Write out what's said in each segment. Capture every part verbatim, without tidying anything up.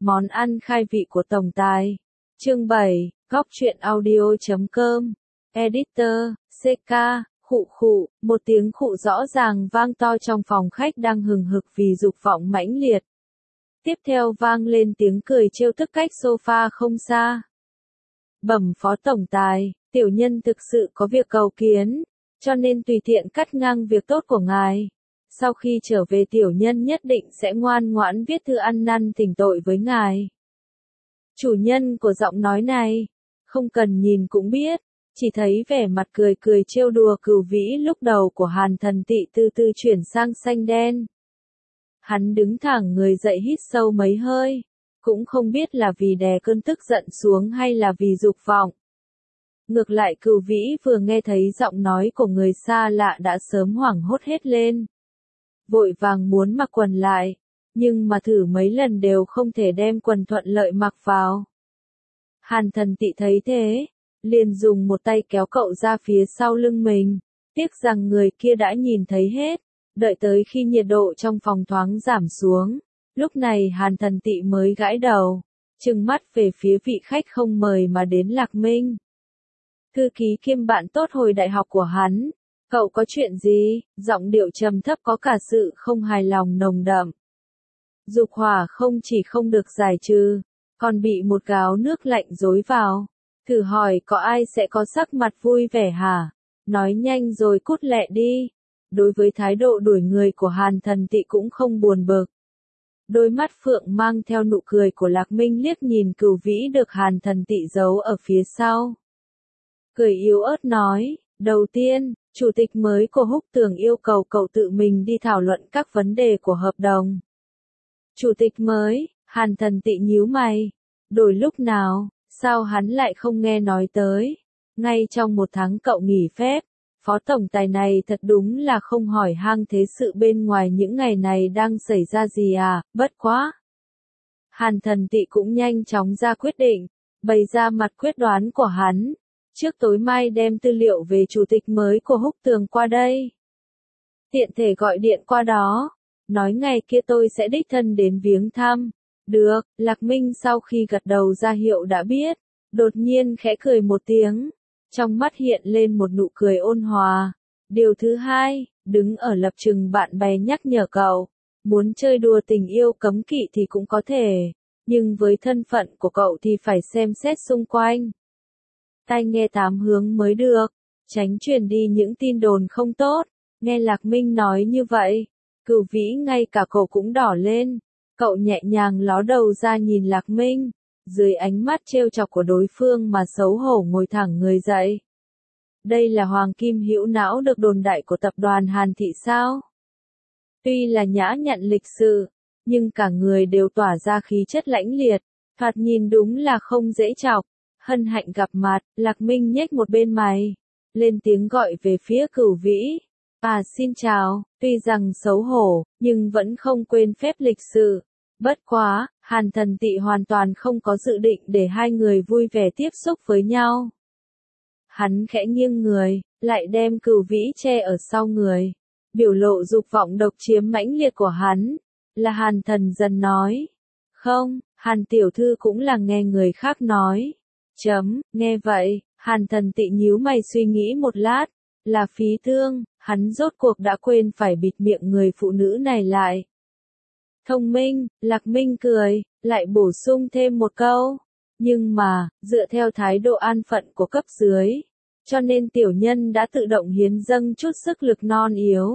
Món ăn khai vị của tổng tài. Chương bảy, góc truyện audio chấm com. Editor, xê ca, khụ khụ, một tiếng khụ rõ ràng vang to trong phòng khách đang hừng hực vì dục vọng mãnh liệt. Tiếp theo vang lên tiếng cười trêu tức cách sofa không xa. Bẩm phó tổng tài, tiểu nhân thực sự có việc cầu kiến, cho nên tùy tiện cắt ngang việc tốt của ngài. Sau khi trở về tiểu nhân nhất định sẽ ngoan ngoãn viết thư ăn năn thỉnh tội với ngài. Chủ nhân của giọng nói này, không cần nhìn cũng biết, chỉ thấy vẻ mặt cười cười trêu đùa cừu vĩ lúc đầu của Hàn Thần Tị từ từ chuyển sang xanh đen. Hắn đứng thẳng người dậy hít sâu mấy hơi, cũng không biết là vì đè cơn tức giận xuống hay là vì dục vọng. Ngược lại cừu vĩ vừa nghe thấy giọng nói của người xa lạ đã sớm hoảng hốt hết lên. Vội vàng muốn mặc quần lại, nhưng mà thử mấy lần đều không thể đem quần thuận lợi mặc vào. Hàn Thần Tị thấy thế, liền dùng một tay kéo cậu ra phía sau lưng mình, tiếc rằng người kia đã nhìn thấy hết, đợi tới khi nhiệt độ trong phòng thoáng giảm xuống, lúc này Hàn Thần Tị mới gãi đầu, trừng mắt về phía vị khách không mời mà đến Lạc Minh. Thư ký kiêm bạn tốt hồi đại học của hắn. Cậu có chuyện gì? Giọng điệu trầm thấp có cả sự không hài lòng nồng đậm. Dục hỏa không chỉ không được giải trừ, còn bị một gáo nước lạnh dối vào. Thử hỏi có ai sẽ có sắc mặt vui vẻ hả? Nói nhanh rồi cút lẹ đi. Đối với thái độ đuổi người của Hàn Thần Tị cũng không buồn bực. Đôi mắt phượng mang theo nụ cười của Lạc Minh liếc nhìn cừu vĩ được Hàn Thần Tị giấu ở phía sau. Cười yếu ớt nói, đầu tiên, chủ tịch mới của Húc Tường yêu cầu cậu tự mình đi thảo luận các vấn đề của hợp đồng. Chủ tịch mới, Hàn Thần Tị nhíu mày, đổi lúc nào, sao hắn lại không nghe nói tới, ngay trong một tháng cậu nghỉ phép, phó tổng tài này thật đúng là không hỏi han thế sự bên ngoài những ngày này đang xảy ra gì à, bất quá. Hàn Thần Tị cũng nhanh chóng ra quyết định, bày ra mặt quyết đoán của hắn. Trước tối mai đem tư liệu về chủ tịch mới của Húc Tường qua đây. Tiện thể gọi điện qua đó, nói ngày kia tôi sẽ đích thân đến viếng thăm. Được, Lạc Minh sau khi gật đầu ra hiệu đã biết, đột nhiên khẽ cười một tiếng, trong mắt hiện lên một nụ cười ôn hòa. Điều thứ hai, đứng ở lập trường bạn bè nhắc nhở cậu, muốn chơi đùa tình yêu cấm kỵ thì cũng có thể, nhưng với thân phận của cậu thì phải xem xét xung quanh. Tai nghe tám hướng mới được, tránh truyền đi những tin đồn không tốt. Nghe Lạc Minh nói như vậy, cừu vĩ ngay cả cổ cũng đỏ lên, cậu nhẹ nhàng ló đầu ra nhìn Lạc Minh, dưới ánh mắt trêu chọc của đối phương mà xấu hổ ngồi thẳng người dậy. Đây là Hoàng Kim Hữu Não được đồn đại của tập đoàn Hàn Thị sao? Tuy là nhã nhặn lịch sự, nhưng cả người đều tỏa ra khí chất lãnh liệt, thoạt nhìn đúng là không dễ chọc. Hân hạnh gặp mặt, Lạc Minh nhếch một bên mày, lên tiếng gọi về phía cừu vĩ. À xin chào, tuy rằng xấu hổ, nhưng vẫn không quên phép lịch sự. Bất quá, Hàn Thần Tị hoàn toàn không có dự định để hai người vui vẻ tiếp xúc với nhau. Hắn khẽ nghiêng người, lại đem cừu vĩ che ở sau người. Biểu lộ dục vọng độc chiếm mãnh liệt của hắn, là Hàn Thần dần nói. Không, Hàn tiểu thư cũng là nghe người khác nói. Chấm, nghe vậy, Hàn Thần Tị nhíu mày suy nghĩ một lát, là Phí Tương, hắn rốt cuộc đã quên phải bịt miệng người phụ nữ này lại. Thông minh, Lạc Minh cười, lại bổ sung thêm một câu, nhưng mà, dựa theo thái độ an phận của cấp dưới, cho nên tiểu nhân đã tự động hiến dâng chút sức lực non yếu.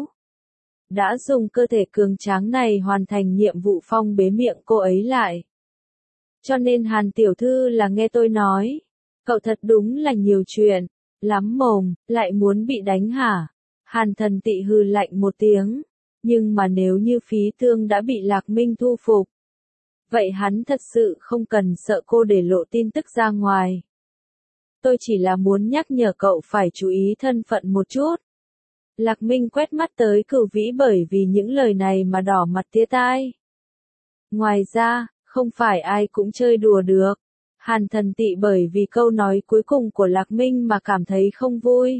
Đã dùng cơ thể cường tráng này hoàn thành nhiệm vụ phong bế miệng cô ấy lại. Cho nên Hàn tiểu thư là nghe tôi nói, cậu thật đúng là nhiều chuyện, lắm mồm, lại muốn bị đánh hả? Hàn Thần Tị hừ lạnh một tiếng, nhưng mà nếu như Phí Tương đã bị Lạc Minh thu phục, vậy hắn thật sự không cần sợ cô để lộ tin tức ra ngoài. Tôi chỉ là muốn nhắc nhở cậu phải chú ý thân phận một chút. Lạc Minh quét mắt tới cừu vĩ bởi vì những lời này mà đỏ mặt tía tai. Ngoài ra, không phải ai cũng chơi đùa được. Hàn Thần Tị bởi vì câu nói cuối cùng của Lạc Minh mà cảm thấy không vui.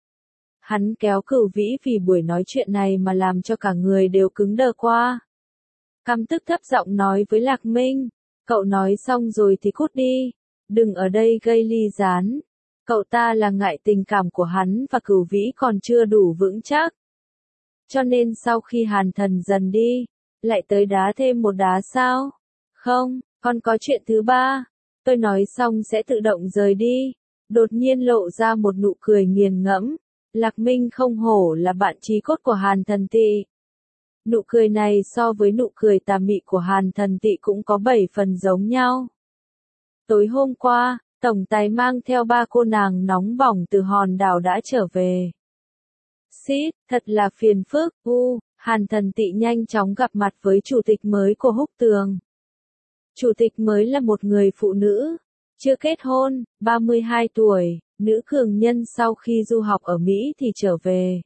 Hắn kéo cừu vĩ vì buổi nói chuyện này mà làm cho cả người đều cứng đờ qua. Căm tức thấp giọng nói với Lạc Minh, Cậu nói xong rồi thì cút đi, đừng ở đây gây ly gián. Cậu ta là ngại tình cảm của hắn và Cửu Vĩ còn chưa đủ vững chắc. Cho nên sau khi Hàn Thần dần đi, lại tới đá thêm một đá sao? Không, còn có chuyện thứ ba. Tôi nói xong sẽ tự động rời đi. Đột nhiên lộ ra một nụ cười nghiền ngẫm. Lạc Minh không hổ là bạn chí cốt của Hàn Thần Tị. Nụ cười này so với nụ cười tà mị của Hàn Thần Tị cũng có bảy phần giống nhau. Tối hôm qua, tổng tài mang theo ba cô nàng nóng bỏng từ hòn đảo đã trở về. Xít, thật là phiền phức, u, Hàn Thần Tị nhanh chóng gặp mặt với chủ tịch mới của Húc Tường. Chủ tịch mới là một người phụ nữ, chưa kết hôn, ba mươi hai tuổi, nữ cường nhân sau khi du học ở Mỹ thì trở về.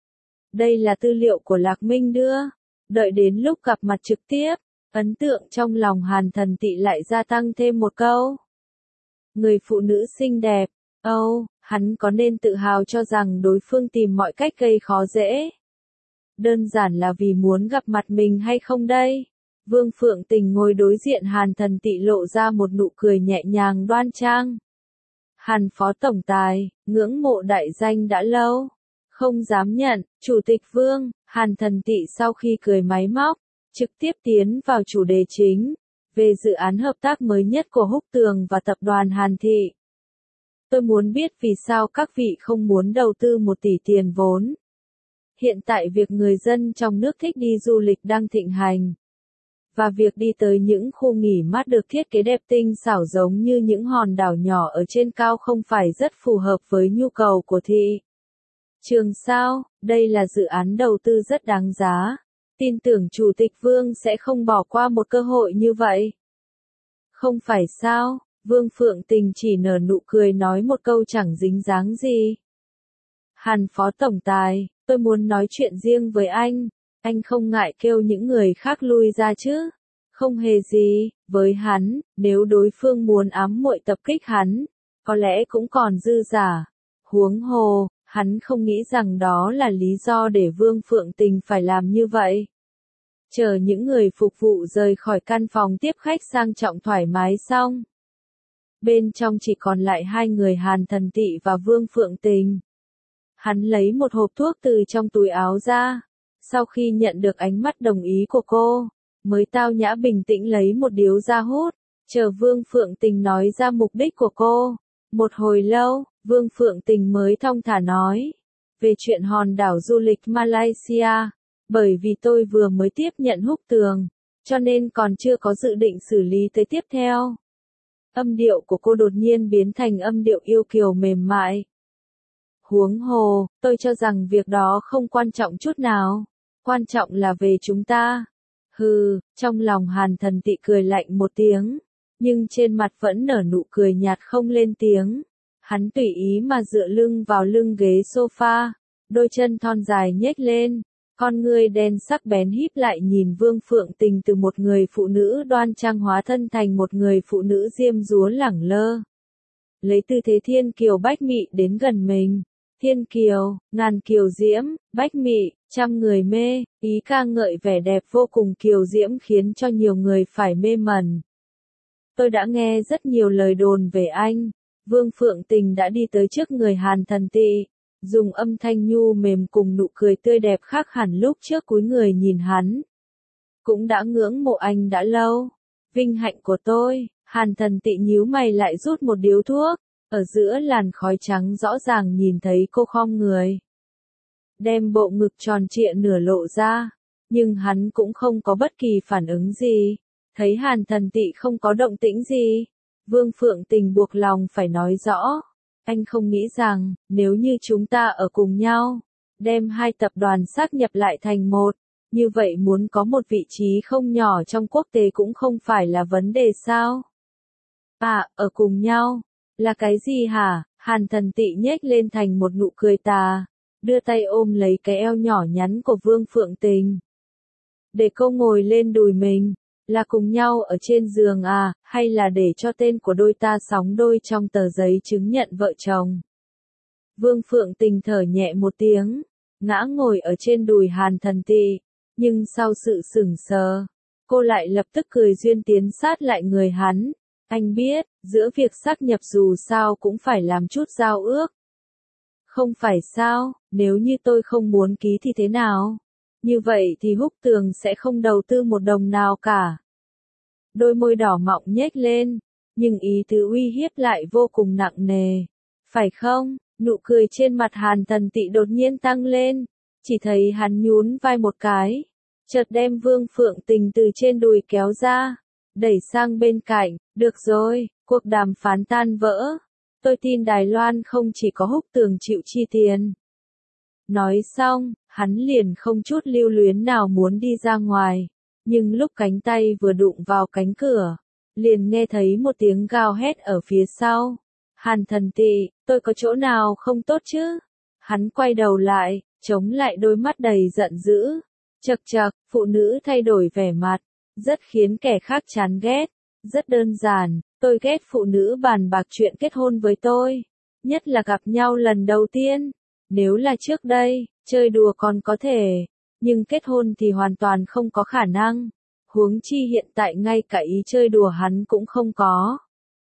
Đây là tư liệu của Lạc Minh đưa, đợi đến lúc gặp mặt trực tiếp, ấn tượng trong lòng Hàn Thần Tị lại gia tăng thêm một câu. Người phụ nữ xinh đẹp, âu, oh, hắn có nên tự hào cho rằng đối phương tìm mọi cách gây khó dễ? Đơn giản là vì muốn gặp mặt mình hay không đây? Vương Phượng Tình ngồi đối diện Hàn Thần Tị lộ ra một nụ cười nhẹ nhàng đoan trang. Hàn Phó Tổng Tài, ngưỡng mộ đại danh đã lâu. Không dám nhận, Chủ tịch Vương, Hàn Thần Tị sau khi cười máy móc, trực tiếp tiến vào chủ đề chính, về dự án hợp tác mới nhất của Húc Tường và tập đoàn Hàn Thị. Tôi muốn biết vì sao các vị không muốn đầu tư một tỷ tiền vốn. Hiện tại việc người dân trong nước thích đi du lịch đang thịnh hành. Và việc đi tới những khu nghỉ mát được thiết kế đẹp tinh xảo giống như những hòn đảo nhỏ ở trên cao không phải rất phù hợp với nhu cầu của thị trường sao, đây là dự án đầu tư rất đáng giá. Tin tưởng Chủ tịch Vương sẽ không bỏ qua một cơ hội như vậy. Không phải sao, Vương Phượng Tình chỉ nở nụ cười nói một câu chẳng dính dáng gì. Hàn Phó Tổng Tài, tôi muốn nói chuyện riêng với anh. Anh không ngại kêu những người khác lui ra chứ? Không hề gì, với hắn, nếu đối phương muốn ám muội tập kích hắn, có lẽ cũng còn dư giả. Huống hồ, hắn không nghĩ rằng đó là lý do để Vương Phượng Tình phải làm như vậy. Chờ những người phục vụ rời khỏi căn phòng tiếp khách sang trọng thoải mái xong. Bên trong chỉ còn lại hai người Hàn Thần Tị và Vương Phượng Tình. Hắn lấy một hộp thuốc từ trong túi áo ra. Sau khi nhận được ánh mắt đồng ý của cô, mới tao nhã bình tĩnh lấy một điếu ra hút, chờ Vương Phượng Tình nói ra mục đích của cô. Một hồi lâu, Vương Phượng Tình mới thong thả nói, về chuyện hòn đảo du lịch Malaysia, bởi vì tôi vừa mới tiếp nhận Húc Tường, cho nên còn chưa có dự định xử lý tới tiếp theo. Âm điệu của cô đột nhiên biến thành âm điệu yêu kiều mềm mại. Huống hồ, tôi cho rằng việc đó không quan trọng chút nào. Quan trọng là về chúng ta. Hừ, trong lòng Hàn Thần Tị cười lạnh một tiếng, nhưng trên mặt vẫn nở nụ cười nhạt không lên tiếng. Hắn tùy ý mà dựa lưng vào lưng ghế sofa, đôi chân thon dài nhếch lên, con ngươi đen sắc bén híp lại nhìn Vương Phượng Tình từ một người phụ nữ đoan trang hóa thân thành một người phụ nữ diêm dúa lẳng lơ. Lấy tư thế thiên kiều bách mị đến gần mình. Thiên kiều, ngàn kiều diễm, bách mị, trăm người mê, ý ca ngợi vẻ đẹp vô cùng kiều diễm khiến cho nhiều người phải mê mẩn. Tôi đã nghe rất nhiều lời đồn về anh. Vương Phượng Tình đã đi tới trước người Hàn Thần Tị, dùng âm thanh nhu mềm cùng nụ cười tươi đẹp khác hẳn lúc trước cúi người nhìn hắn. Cũng đã ngưỡng mộ anh đã lâu. Vinh hạnh của tôi, Hàn Thần Tị nhíu mày lại rút một điếu thuốc. Ở giữa làn khói trắng rõ ràng nhìn thấy cô khom người. Đem bộ ngực tròn trịa nửa lộ ra. Nhưng hắn cũng không có bất kỳ phản ứng gì. Thấy Hàn Thần Tị không có động tĩnh gì. Vương Phượng Tình buộc lòng phải nói rõ. Anh không nghĩ rằng, nếu như chúng ta ở cùng nhau, đem hai tập đoàn sáp nhập lại thành một, như vậy muốn có một vị trí không nhỏ trong quốc tế cũng không phải là vấn đề sao? À, ở cùng nhau. Là cái gì hả? Hàn Thần Tị nhếch lên thành một nụ cười tà, đưa tay ôm lấy cái eo nhỏ nhắn của Vương Phượng Tình. Để cô ngồi lên đùi mình, là cùng nhau ở trên giường à, hay là để cho tên của đôi ta sóng đôi trong tờ giấy chứng nhận vợ chồng? Vương Phượng Tình thở nhẹ một tiếng, ngã ngồi ở trên đùi Hàn Thần Tị, nhưng sau sự sững sờ, cô lại lập tức cười duyên tiến sát lại người hắn. Anh biết, giữa việc sáp nhập dù sao cũng phải làm chút giao ước. Không phải sao, nếu như tôi không muốn ký thì thế nào? Như vậy thì Húc Tường sẽ không đầu tư một đồng nào cả. Đôi môi đỏ mọng nhếch lên, nhưng ý tứ uy hiếp lại vô cùng nặng nề. Phải không? Nụ cười trên mặt Hàn Thần Tị đột nhiên tăng lên, chỉ thấy hắn nhún vai một cái, chợt đem Vương Phượng Tình từ trên đùi kéo ra, đẩy sang bên cạnh. Được rồi, cuộc đàm phán tan vỡ. Tôi tin Đài Loan không chỉ có Húc Tường chịu chi tiền. Nói xong, hắn liền không chút lưu luyến nào muốn đi ra ngoài, nhưng lúc cánh tay vừa đụng vào cánh cửa, liền nghe thấy một tiếng gào hét ở phía sau. Hàn Thần Tị, tôi có chỗ nào không tốt chứ? Hắn quay đầu lại, chống lại đôi mắt đầy giận dữ. Chậc chậc, phụ nữ thay đổi vẻ mặt, rất khiến kẻ khác chán ghét. Rất đơn giản, tôi ghét phụ nữ bàn bạc chuyện kết hôn với tôi, nhất là gặp nhau lần đầu tiên. Nếu là trước đây, chơi đùa còn có thể, nhưng kết hôn thì hoàn toàn không có khả năng. Huống chi hiện tại ngay cả ý chơi đùa hắn cũng không có.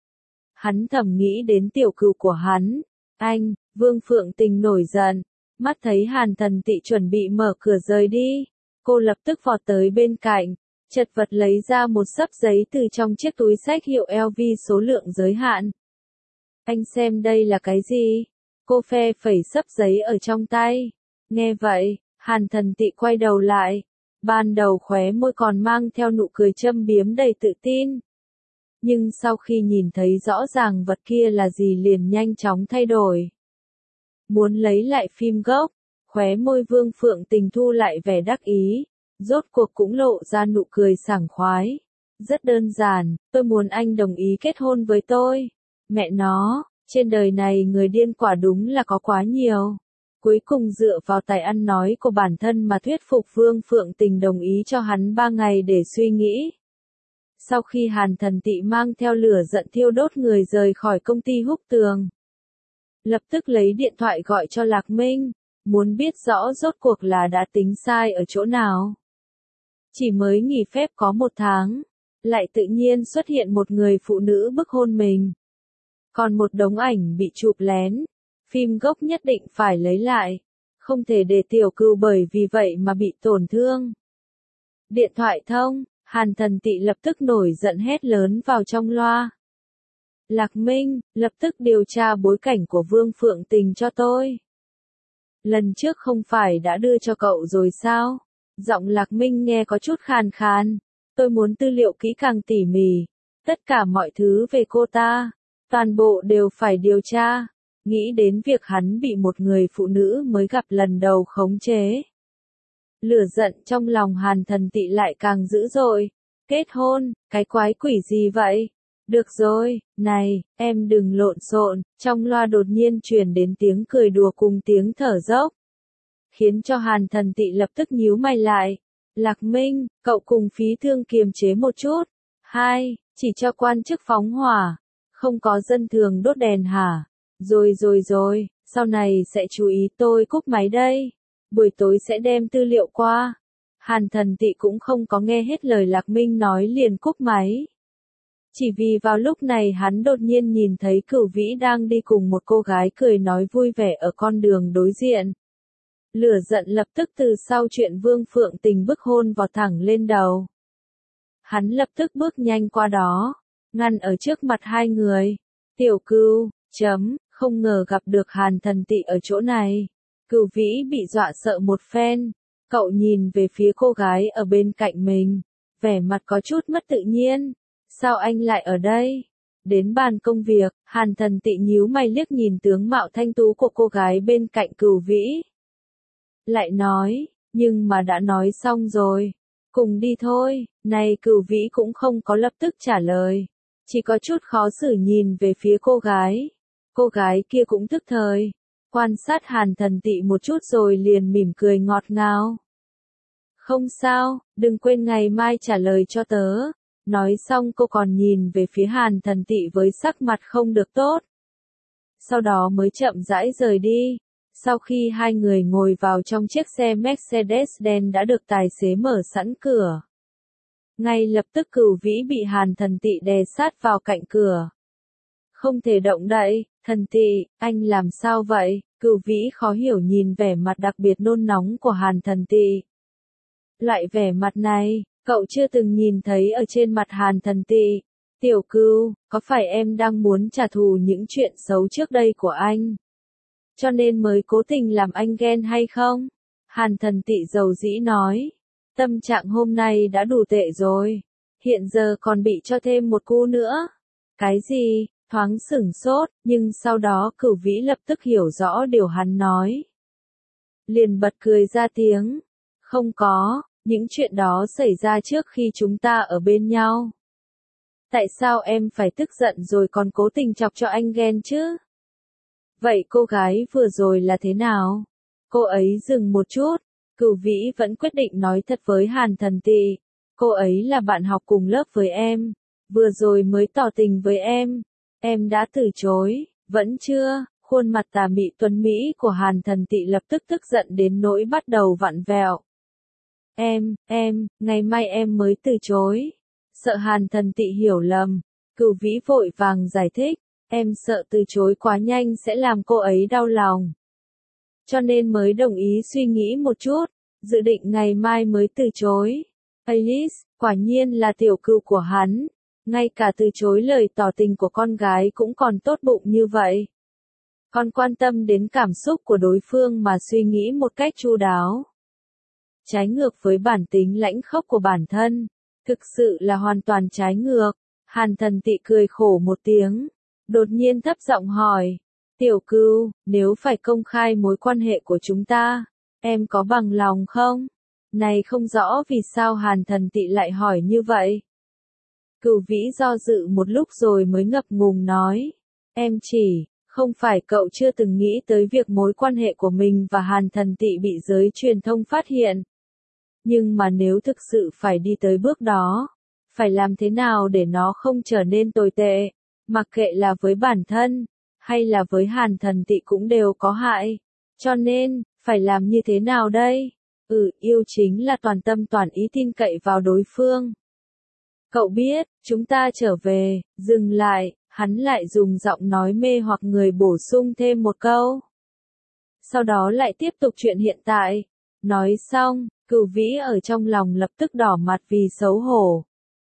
Hắn thầm nghĩ đến tiểu cừu của hắn. Anh, Vương Phượng Tình nổi giận, mắt thấy Hàn Thần Tị chuẩn bị mở cửa rời đi, cô lập tức vọt tới bên cạnh, chật vật lấy ra một xấp giấy từ trong chiếc túi xách hiệu L V số lượng giới hạn. Anh xem đây là cái gì? Cô phe phẩy xấp giấy ở trong tay. Nghe vậy, Hàn Thần Tị quay đầu lại. Ban đầu khóe môi còn mang theo nụ cười châm biếm đầy tự tin. Nhưng sau khi nhìn thấy rõ ràng vật kia là gì liền nhanh chóng thay đổi. Muốn lấy lại phim gốc, khóe môi Vương Phượng Tình thu lại vẻ đắc ý. Rốt cuộc cũng lộ ra nụ cười sảng khoái. Rất đơn giản, tôi muốn anh đồng ý kết hôn với tôi. Mẹ nó, trên đời này người điên quả đúng là có quá nhiều. Cuối cùng dựa vào tài ăn nói của bản thân mà thuyết phục Vương Phượng Tình đồng ý cho hắn ba ngày để suy nghĩ. Sau khi Hàn Thần Tị mang theo lửa giận thiêu đốt người rời khỏi công ty Húc Tường, lập tức lấy điện thoại gọi cho Lạc Minh, muốn biết rõ rốt cuộc là đã tính sai ở chỗ nào. Chỉ mới nghỉ phép có một tháng, lại tự nhiên xuất hiện một người phụ nữ bức hôn mình. Còn một đống ảnh bị chụp lén, phim gốc nhất định phải lấy lại, không thể để tiểu cừu bởi vì vậy mà bị tổn thương. Điện thoại thông, Hàn Thần Tị lập tức nổi giận hét lớn vào trong loa. Lạc Minh, lập tức điều tra bối cảnh của Vương Phượng Tình cho tôi. Lần trước không phải đã đưa cho cậu rồi sao? Giọng Lạc Minh nghe có chút khàn khàn. Tôi muốn tư liệu kỹ càng tỉ mỉ. Tất cả mọi thứ về cô ta. Toàn bộ đều phải điều tra. Nghĩ đến việc hắn bị một người phụ nữ mới gặp lần đầu khống chế. Lửa giận trong lòng Hàn Thần Tị lại càng dữ dội. Kết hôn, cái quái quỷ gì vậy? Được rồi, này, em đừng lộn xộn. Trong loa đột nhiên truyền đến tiếng cười đùa cùng tiếng thở dốc. Khiến cho Hàn Thần Tị lập tức nhíu mày lại. Lạc Minh, cậu cùng Phí Thương kiềm chế một chút. Hai, chỉ cho quan chức phóng hỏa. Không có dân thường đốt đèn hả? Rồi rồi rồi, sau này sẽ chú ý. Tôi cúp máy đây. Buổi tối sẽ đem tư liệu qua. Hàn Thần Tị cũng không có nghe hết lời Lạc Minh nói liền cúp máy. Chỉ vì vào lúc này hắn đột nhiên nhìn thấy Cửu Vĩ đang đi cùng một cô gái cười nói vui vẻ ở con đường đối diện. Lửa giận lập tức từ sau chuyện Vương Phượng Tình bức hôn vọt thẳng lên đầu. Hắn lập tức bước nhanh qua đó, ngăn ở trước mặt hai người. Tiểu Cừu, chấm, không ngờ gặp được Hàn Thần Tị ở chỗ này. Cửu Vĩ bị dọa sợ một phen, cậu nhìn về phía cô gái ở bên cạnh mình, vẻ mặt có chút mất tự nhiên. Sao anh lại ở đây? Đến bàn công việc, Hàn Thần Tị nhíu mày liếc nhìn tướng mạo thanh tú của cô gái bên cạnh Cửu Vĩ. Lại nói, nhưng mà đã nói xong rồi. Cùng đi thôi. Này Cửu Vĩ cũng không có lập tức trả lời. Chỉ có chút khó xử nhìn về phía cô gái. Cô gái kia cũng tức thời. Quan sát Hàn Thần Tị một chút rồi liền mỉm cười ngọt ngào. Không sao, đừng quên ngày mai trả lời cho tớ. Nói xong cô còn nhìn về phía Hàn Thần Tị với sắc mặt không được tốt. Sau đó mới chậm rãi rời đi. Sau khi hai người ngồi vào trong chiếc xe Mercedes đen đã được tài xế mở sẵn cửa. Ngay lập tức Cửu Vĩ bị Hàn Thần Tị đè sát vào cạnh cửa. Không thể động đậy. Thần Tị, anh làm sao vậy? Cửu Vĩ khó hiểu nhìn vẻ mặt đặc biệt nôn nóng của Hàn Thần Tị. Loại vẻ mặt này, cậu chưa từng nhìn thấy ở trên mặt Hàn Thần Tị. Tiểu Cửu, có phải em đang muốn trả thù những chuyện xấu trước đây của anh? Cho nên mới cố tình làm anh ghen hay không? Hàn Thần Tị dầu dĩ nói. Tâm trạng hôm nay đã đủ tệ rồi. Hiện giờ còn bị cho thêm một cú nữa. Cái gì? Thoáng sửng sốt, nhưng sau đó Cửu Vĩ lập tức hiểu rõ điều hắn nói. Liền bật cười ra tiếng. Không có, những chuyện đó xảy ra trước khi chúng ta ở bên nhau. Tại sao em phải tức giận rồi còn cố tình chọc cho anh ghen chứ? Vậy cô gái vừa rồi là thế nào? Cô ấy dừng một chút. Cửu Vĩ vẫn quyết định nói thật với Hàn Thần Tị. Cô ấy là bạn học cùng lớp với em. Vừa rồi mới tỏ tình với em. Em đã từ chối, vẫn chưa? Khuôn mặt tà mị tuấn Mỹ của Hàn Thần Tị lập tức tức giận đến nỗi bắt đầu vặn vẹo. Em, em, ngày mai em mới từ chối. Sợ Hàn Thần Tị hiểu lầm. Cửu Vĩ vội vàng giải thích. Em sợ từ chối quá nhanh sẽ làm cô ấy đau lòng. Cho nên mới đồng ý suy nghĩ một chút, dự định ngày mai mới từ chối. Alice, quả nhiên là tiểu cừu của hắn. Ngay cả từ chối lời tỏ tình của con gái cũng còn tốt bụng như vậy. Còn quan tâm đến cảm xúc của đối phương mà suy nghĩ một cách chu đáo. Trái ngược với bản tính lãnh khốc của bản thân. Thực sự là hoàn toàn trái ngược. Hàn Thần Tị cười khổ một tiếng. Đột nhiên thấp giọng hỏi. Tiểu Cừu, nếu phải công khai mối quan hệ của chúng ta, em có bằng lòng không? Này không rõ vì sao Hàn Thần Tị lại hỏi như vậy. Cửu Vĩ do dự một lúc rồi mới ngập ngùng nói. Em chỉ, không phải cậu chưa từng nghĩ tới việc mối quan hệ của mình và Hàn Thần Tị bị giới truyền thông phát hiện. Nhưng mà nếu thực sự phải đi tới bước đó, phải làm thế nào để nó không trở nên tồi tệ, mặc kệ là với bản thân, hay là với Hàn Thần Tị cũng đều có hại. Cho nên, phải làm như thế nào đây? Ừ, yêu chính là toàn tâm toàn ý tin cậy vào đối phương. Cậu biết, chúng ta trở về, dừng lại, hắn lại dùng giọng nói mê hoặc người bổ sung thêm một câu. Sau đó lại tiếp tục chuyện hiện tại. Nói xong, Cửu Vĩ ở trong lòng lập tức đỏ mặt vì xấu hổ.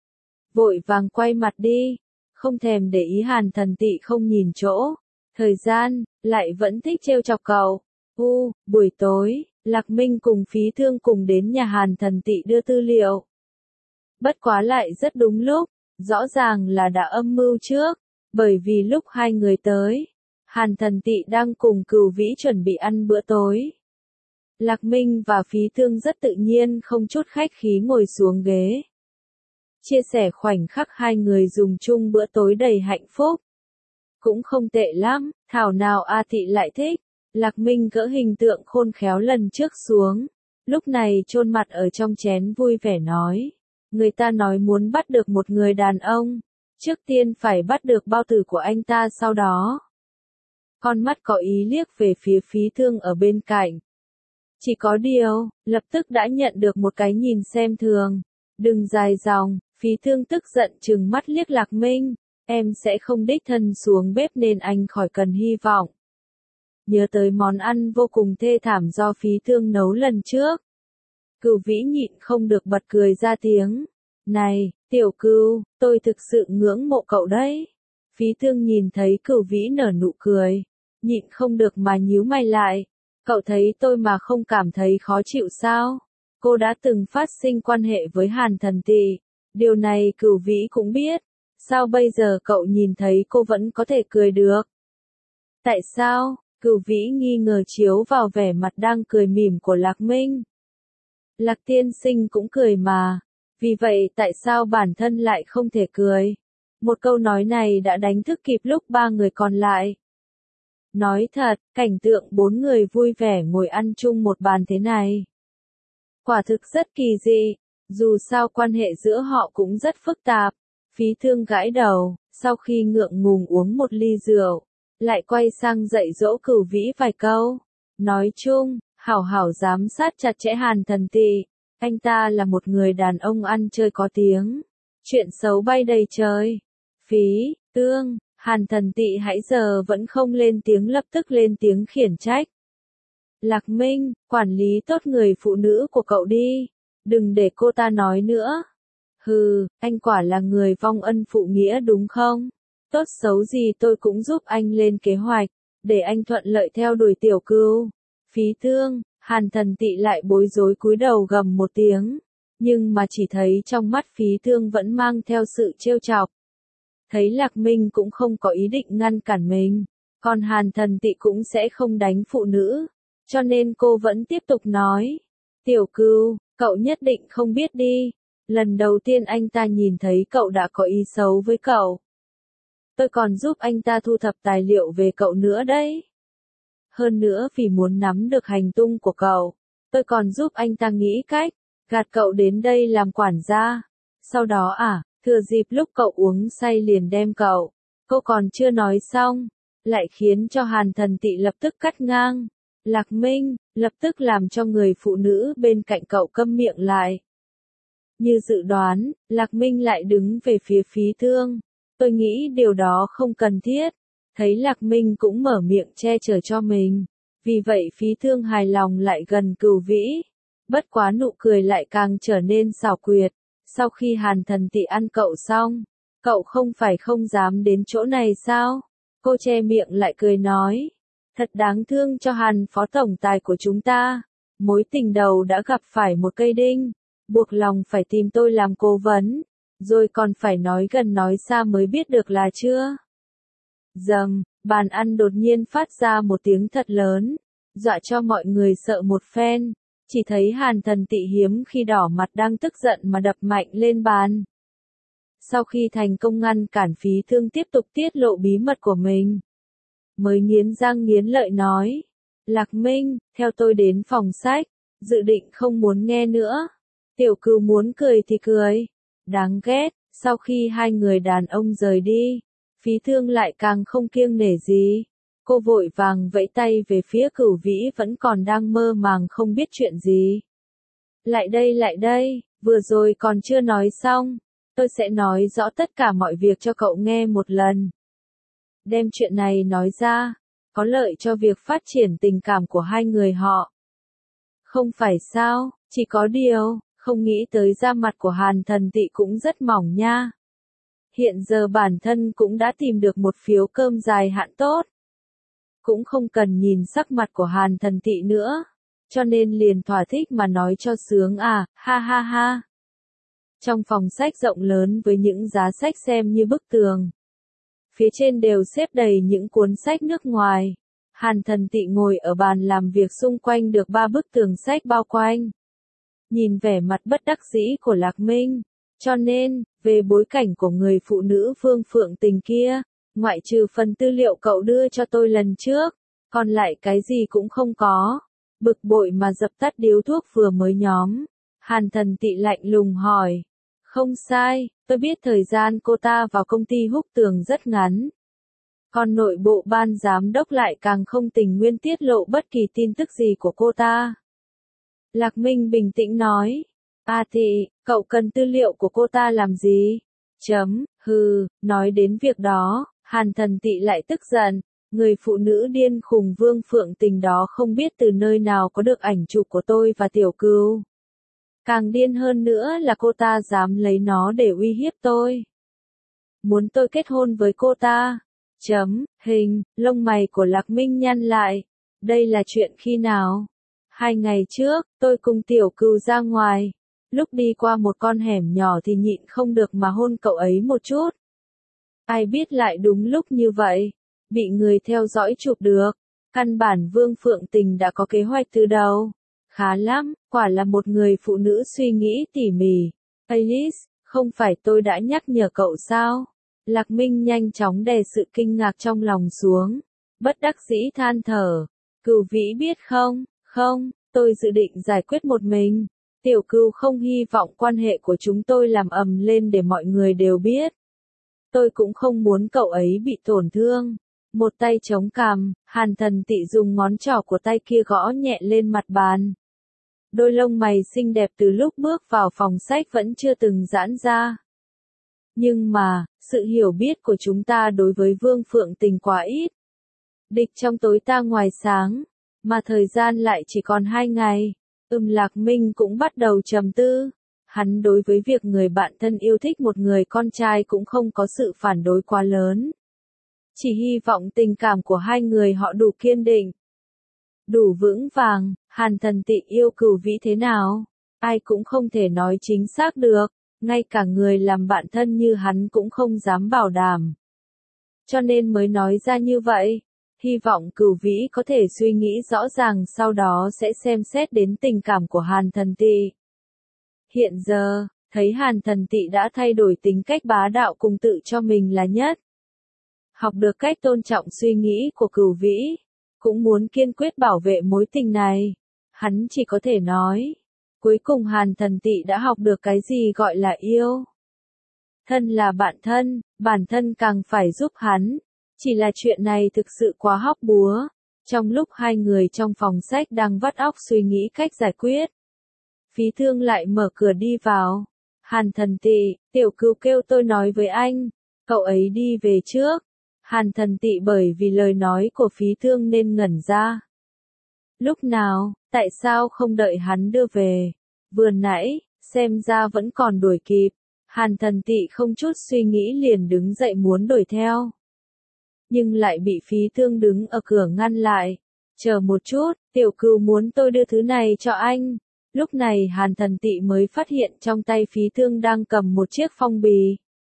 Vội vàng quay mặt đi, không thèm để ý Hàn Thần Tị không nhìn chỗ. Thời gian, lại vẫn thích trêu chọc cậu. U, buổi tối, Lạc Minh cùng Phí Thương cùng đến nhà Hàn Thần Tị đưa tư liệu. Bất quá lại rất đúng lúc, rõ ràng là đã âm mưu trước, bởi vì lúc hai người tới, Hàn Thần Tị đang cùng Cửu Vĩ chuẩn bị ăn bữa tối. Lạc Minh và Phí Thương rất tự nhiên không chút khách khí ngồi xuống ghế. Chia sẻ khoảnh khắc hai người dùng chung bữa tối đầy hạnh phúc. Cũng không tệ lắm, thảo nào A Thị lại thích. Lạc Minh gỡ hình tượng khôn khéo lần trước xuống. Lúc này chôn mặt ở trong chén vui vẻ nói. Người ta nói muốn bắt được một người đàn ông. Trước tiên phải bắt được bao tử của anh ta sau đó. Con mắt có ý liếc về phía Phí Thương ở bên cạnh. Chỉ có điều, lập tức đã nhận được một cái nhìn xem thường. Đừng dài dòng, Phí Thương tức giận trừng mắt liếc Lạc Minh. Em sẽ không đích thân xuống bếp nên anh khỏi cần hy vọng. Nhớ tới món ăn vô cùng thê thảm do Phí Thương nấu lần trước. Cửu Vĩ nhịn không được bật cười ra tiếng. Này, Tiểu Cừu, tôi thực sự ngưỡng mộ cậu đấy. Phí Thương nhìn thấy Cửu Vĩ nở nụ cười. Nhịn không được mà nhíu mày lại. Cậu thấy tôi mà không cảm thấy khó chịu sao? Cô đã từng phát sinh quan hệ với Hàn Thần Tị. Điều này Cửu Vĩ cũng biết. Sao bây giờ cậu nhìn thấy cô vẫn có thể cười được? Tại sao? Cửu Vĩ nghi ngờ chiếu vào vẻ mặt đang cười mỉm của Lạc Minh. Lạc tiên sinh cũng cười mà. Vì vậy tại sao bản thân lại không thể cười? Một câu nói này đã đánh thức kịp lúc ba người còn lại. Nói thật, cảnh tượng bốn người vui vẻ ngồi ăn chung một bàn thế này. Quả thực rất kỳ dị, dù sao quan hệ giữa họ cũng rất phức tạp. Phí Thương gãi đầu, sau khi ngượng ngùng uống một ly rượu, lại quay sang dạy dỗ Cửu Vĩ vài câu. Nói chung, hảo hảo giám sát chặt chẽ Hàn Thần Tị. Anh ta là một người đàn ông ăn chơi có tiếng. Chuyện xấu bay đầy trời. Phí, Tương, Hàn Thần Tị hãy giờ vẫn không lên tiếng lập tức lên tiếng khiển trách. Lạc Minh, quản lý tốt người phụ nữ của cậu đi. Đừng để cô ta nói nữa. Hừ, anh quả là người vong ân phụ nghĩa đúng không? Tốt xấu gì tôi cũng giúp anh lên kế hoạch, để anh thuận lợi theo đuổi Tiểu Cưu. Phí Tương, Hàn Thần Tị lại bối rối cúi đầu gầm một tiếng, nhưng mà chỉ thấy trong mắt Phí Tương vẫn mang theo sự trêu chọc. Thấy Lạc Minh cũng không có ý định ngăn cản mình, còn Hàn Thần Tị cũng sẽ không đánh phụ nữ, cho nên cô vẫn tiếp tục nói. Tiểu Cưu, cậu nhất định không biết đi, lần đầu tiên anh ta nhìn thấy cậu đã có ý xấu với cậu. Tôi còn giúp anh ta thu thập tài liệu về cậu nữa đấy. Hơn nữa vì muốn nắm được hành tung của cậu, tôi còn giúp anh ta nghĩ cách, gạt cậu đến đây làm quản gia. Sau đó à, thừa dịp lúc cậu uống say liền đem cậu. Cô còn chưa nói xong, lại khiến cho Hàn Thần Tị lập tức cắt ngang. Lạc Minh, lập tức làm cho người phụ nữ bên cạnh cậu câm miệng lại. Như dự đoán, Lạc Minh lại đứng về phía Phí Tương. Tôi nghĩ điều đó không cần thiết. Thấy Lạc Minh cũng mở miệng che chở cho mình. Vì vậy Phí Tương hài lòng lại gần Cửu Vĩ. Bất quá nụ cười lại càng trở nên xảo quyệt. Sau khi Hàn Thần Tị ăn cậu xong, cậu không phải không dám đến chỗ này sao? Cô che miệng lại cười nói. Thật đáng thương cho Hàn phó tổng tài của chúng ta. Mối tình đầu đã gặp phải một cây đinh. Buộc lòng phải tìm tôi làm cố vấn. Rồi còn phải nói gần nói xa mới biết được là chưa? Dầm, bàn ăn đột nhiên phát ra một tiếng thật lớn, dọa cho mọi người sợ một phen. Chỉ thấy Hàn Thần Tị hiếm khi đỏ mặt đang tức giận mà đập mạnh lên bàn. Sau khi thành công ngăn cản Phí Tương tiếp tục tiết lộ bí mật của mình, mới nghiến răng nghiến lợi nói. Lạc Minh, theo tôi đến phòng sách, dự định không muốn nghe nữa. Tiểu Cưu muốn cười thì cười. Đáng ghét, sau khi hai người đàn ông rời đi, Phí Tương lại càng không kiêng nể gì. Cô vội vàng vẫy tay về phía Cửu Vĩ vẫn còn đang mơ màng không biết chuyện gì. Lại đây lại đây, vừa rồi còn chưa nói xong, tôi sẽ nói rõ tất cả mọi việc cho cậu nghe một lần. Đem chuyện này nói ra, có lợi cho việc phát triển tình cảm của hai người họ. Không phải sao, chỉ có điều, không nghĩ tới da mặt của Hàn Thần Tị cũng rất mỏng nha. Hiện giờ bản thân cũng đã tìm được một phiếu cơm dài hạn tốt. Cũng không cần nhìn sắc mặt của Hàn Thần Tị nữa. Cho nên liền thỏa thích mà nói cho sướng à, ha ha ha. Trong phòng sách rộng lớn với những giá sách xem như bức tường. Phía trên đều xếp đầy những cuốn sách nước ngoài. Hàn Thần Tị ngồi ở bàn làm việc xung quanh được ba bức tường sách bao quanh. Nhìn vẻ mặt bất đắc dĩ của Lạc Minh. Cho nên, về bối cảnh của người phụ nữ Phương Phượng Tình kia, ngoại trừ phần tư liệu cậu đưa cho tôi lần trước, còn lại cái gì cũng không có. Bực bội mà dập tắt điếu thuốc vừa mới nhóm. Hàn Thần Tị lạnh lùng hỏi. Không sai, tôi biết thời gian cô ta vào công ty Húc Tường rất ngắn. Còn nội bộ ban giám đốc lại càng không tình nguyện tiết lộ bất kỳ tin tức gì của cô ta. Lạc Minh bình tĩnh nói. À thì, cậu cần tư liệu của cô ta làm gì? Chấm, hừ, nói đến việc đó, Hàn Thần Tị lại tức giận. Người phụ nữ điên khùng Vương Phượng Tình đó không biết từ nơi nào có được ảnh chụp của tôi và Tiểu Cưu. Càng điên hơn nữa là cô ta dám lấy nó để uy hiếp tôi. Muốn tôi kết hôn với cô ta. Chấm, hình, lông mày của Lạc Minh nhăn lại. Đây là chuyện khi nào? Hai ngày trước, tôi cùng Tiểu Cưu ra ngoài. Lúc đi qua một con hẻm nhỏ thì nhịn không được mà hôn cậu ấy một chút. Ai biết lại đúng lúc như vậy. Bị người theo dõi chụp được. Căn bản Vương Phượng Tình đã có kế hoạch từ đầu. Khá lắm, quả là một người phụ nữ suy nghĩ tỉ mỉ. Alice, không phải tôi đã nhắc nhở cậu sao? Lạc Minh nhanh chóng đè sự kinh ngạc trong lòng xuống. Bất đắc dĩ than thở. Cửu Vĩ biết không? Không, tôi dự định giải quyết một mình. Tiểu Cưu không hy vọng quan hệ của chúng tôi làm ầm lên để mọi người đều biết. Tôi cũng không muốn cậu ấy bị tổn thương. Một tay chống cằm, Hàn Thần Tị dùng ngón trỏ của tay kia gõ nhẹ lên mặt bàn. Đôi lông mày xinh đẹp từ lúc bước vào phòng sách vẫn chưa từng giãn ra. Nhưng mà, sự hiểu biết của chúng ta đối với Vương Phượng Tình quá ít. Địch trong tối ta ngoài sáng, mà thời gian lại chỉ còn hai ngày. Ưm Lạc Minh cũng bắt đầu trầm tư. Hắn đối với việc người bạn thân yêu thích một người con trai cũng không có sự phản đối quá lớn. Chỉ hy vọng tình cảm của hai người họ đủ kiên định, đủ vững vàng. Hàn Thần Tị yêu Cửu Vĩ thế nào? Ai cũng không thể nói chính xác được, ngay cả người làm bạn thân như hắn cũng không dám bảo đảm. Cho nên mới nói ra như vậy, hy vọng Cửu Vĩ có thể suy nghĩ rõ ràng sau đó sẽ xem xét đến tình cảm của Hàn Thần Tị. Hiện giờ, thấy Hàn Thần Tị đã thay đổi tính cách bá đạo cùng tự cho mình là nhất. Học được cách tôn trọng suy nghĩ của Cửu Vĩ, cũng muốn kiên quyết bảo vệ mối tình này. Hắn chỉ có thể nói, cuối cùng Hàn Thần Tị đã học được cái gì gọi là yêu. Thân là bạn thân, bản thân càng phải giúp hắn. Chỉ là chuyện này thực sự quá hóc búa. Trong lúc hai người trong phòng sách đang vắt óc suy nghĩ cách giải quyết, Phí Thương lại mở cửa đi vào. Hàn Thần Tị, Tiểu Cửu kêu tôi nói với anh, cậu ấy đi về trước. Hàn Thần Tị bởi vì lời nói của Phí Thương nên ngẩn ra. Lúc nào, tại sao không đợi hắn đưa về? Vừa nãy, xem ra vẫn còn đuổi kịp. Hàn Thần Tị không chút suy nghĩ liền đứng dậy muốn đuổi theo. Nhưng lại bị Phí Thương đứng ở cửa ngăn lại. Chờ một chút, Tiểu Cửu muốn tôi đưa thứ này cho anh. Lúc này Hàn Thần Tị mới phát hiện trong tay Phí Thương đang cầm một chiếc phong bì.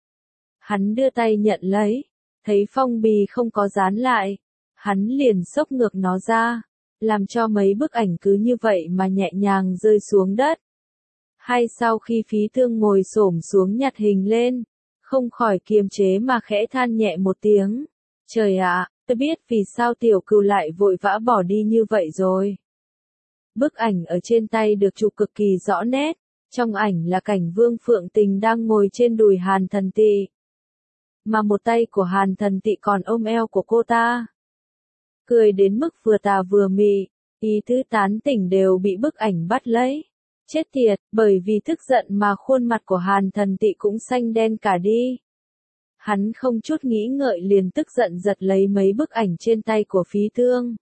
Hắn đưa tay nhận lấy, thấy phong bì không có dán lại. Hắn liền xốc ngược nó ra, làm cho mấy bức ảnh cứ như vậy mà nhẹ nhàng rơi xuống đất. Hay sau khi Phí Thương ngồi xổm xuống nhặt hình lên, không khỏi kiềm chế mà khẽ than nhẹ một tiếng. Trời ạ, tôi biết vì sao Tiểu Cửu lại vội vã bỏ đi như vậy rồi. Bức ảnh ở trên tay được chụp cực kỳ rõ nét. Trong ảnh là cảnh Vương Phượng Tình đang ngồi trên đùi Hàn Thần Tị, mà một tay của Hàn Thần Tị còn ôm eo của cô ta. Cười đến mức vừa tà vừa mị, ý tứ tán tỉnh đều bị bức ảnh bắt lấy. Chết tiệt, bởi vì tức giận mà khuôn mặt của Hàn Thần Tị cũng xanh đen cả đi. Hắn không chút nghĩ ngợi liền tức giận giật lấy mấy bức ảnh trên tay của Phí Thương,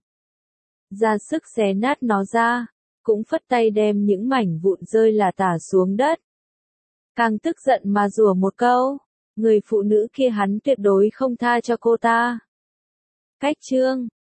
ra sức xé nát nó ra, cũng phất tay đem những mảnh vụn rơi là tả xuống đất. Càng tức giận mà rủa một câu, người phụ nữ kia hắn tuyệt đối không tha cho cô ta. Cách chương